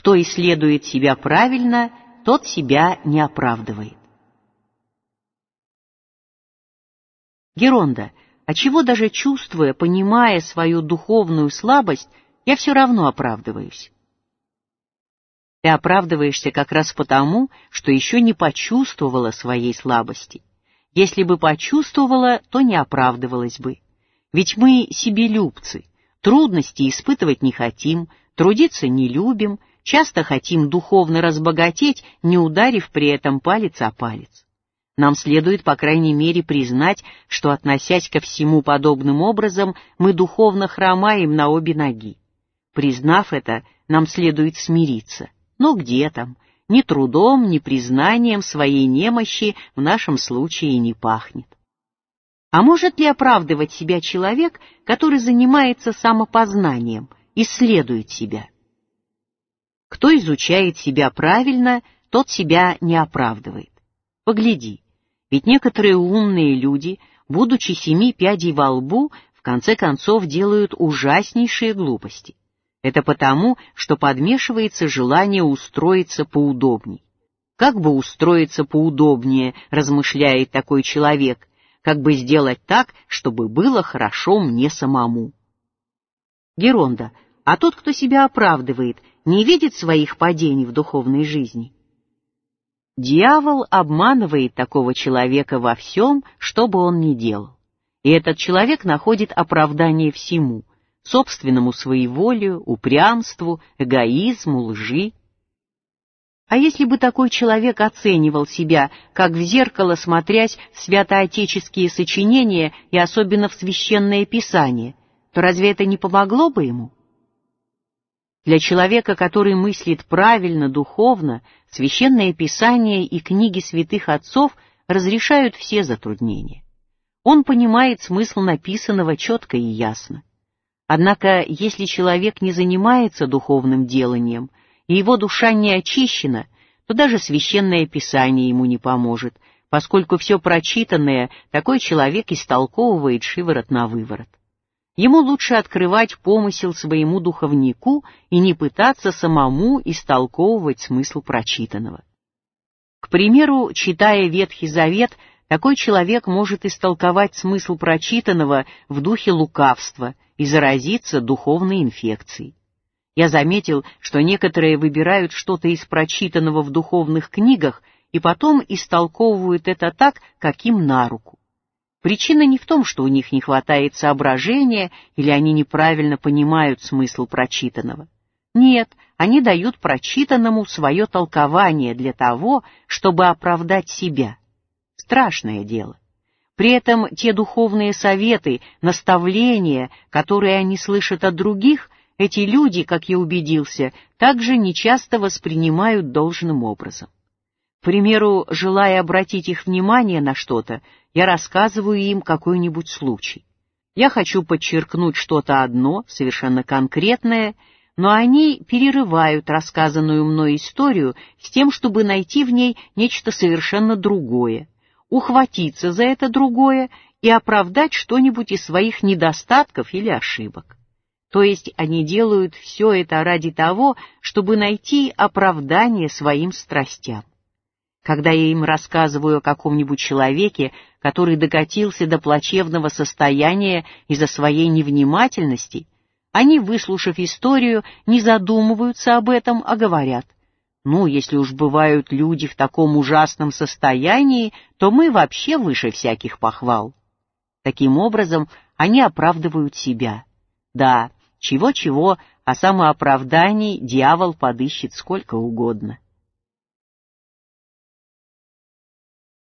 Кто исследует себя правильно, тот себя не оправдывает. Геронда, отчего даже чувствуя, понимая свою духовную слабость, я все равно оправдываюсь? Ты оправдываешься как раз потому, что еще не почувствовала своей слабости. Если бы почувствовала, то не оправдывалась бы. Ведь мы себелюбцы, трудности испытывать не хотим, трудиться не любим, часто хотим духовно разбогатеть, не ударив при этом палец о палец. Нам следует, по крайней мере, признать, что, относясь ко всему подобным образом, мы духовно хромаем на обе ноги. Признав это, нам следует смириться. Но где там? Ни трудом, ни признанием своей немощи в нашем случае не пахнет. А может ли оправдывать себя человек, который занимается самопознанием, исследует себя? Кто изучает себя правильно, тот себя не оправдывает. Погляди, ведь некоторые умные люди, будучи 7 пядей во лбу, в конце концов делают ужаснейшие глупости. Это потому, что подмешивается желание устроиться поудобней. Как бы устроиться поудобнее, размышляет такой человек, как бы сделать так, чтобы было хорошо мне самому. Геронда, а тот, кто себя оправдывает, не видит своих падений в духовной жизни? Дьявол обманывает такого человека во всем, что бы он ни делал. И этот человек находит оправдание всему — собственному своеволию, упрямству, эгоизму, лжи. А если бы такой человек оценивал себя, как в зеркало смотрясь в святоотеческие сочинения и особенно в Священное Писание, то разве это не помогло бы ему? Для человека, который мыслит правильно, духовно, Священное Писание и книги святых отцов разрешают все затруднения. Он понимает смысл написанного четко и ясно. Однако, если человек не занимается духовным деланием, и его душа не очищена, то даже Священное Писание ему не поможет, поскольку все прочитанное такой человек истолковывает шиворот на выворот. Ему лучше открывать помысел своему духовнику и не пытаться самому истолковывать смысл прочитанного. К примеру, читая Ветхий Завет, такой человек может истолковать смысл прочитанного в духе лукавства и заразиться духовной инфекцией. Я заметил, что некоторые выбирают что-то из прочитанного в духовных книгах и потом истолковывают это так, как им на руку. Причина не в том, что у них не хватает соображения или они неправильно понимают смысл прочитанного. Нет, они дают прочитанному свое толкование для того, чтобы оправдать себя. Страшное дело. При этом те духовные советы, наставления, которые они слышат от других, эти люди, как я убедился, также нечасто воспринимают должным образом. К примеру, желая обратить их внимание на что-то, я рассказываю им какой-нибудь случай. Я хочу подчеркнуть что-то одно, совершенно конкретное, но они перерывают рассказанную мной историю с тем, чтобы найти в ней нечто совершенно другое, ухватиться за это другое и оправдать что-нибудь из своих недостатков или ошибок. То есть они делают все это ради того, чтобы найти оправдание своим страстям. Когда я им рассказываю о каком-нибудь человеке, который докатился до плачевного состояния из-за своей невнимательности, они, выслушав историю, не задумываются об этом, а говорят: «Ну, если уж бывают люди в таком ужасном состоянии, то мы вообще выше всяких похвал». Таким образом, они оправдывают себя. Да, чего-чего, а самооправданий дьявол подыщет сколько угодно.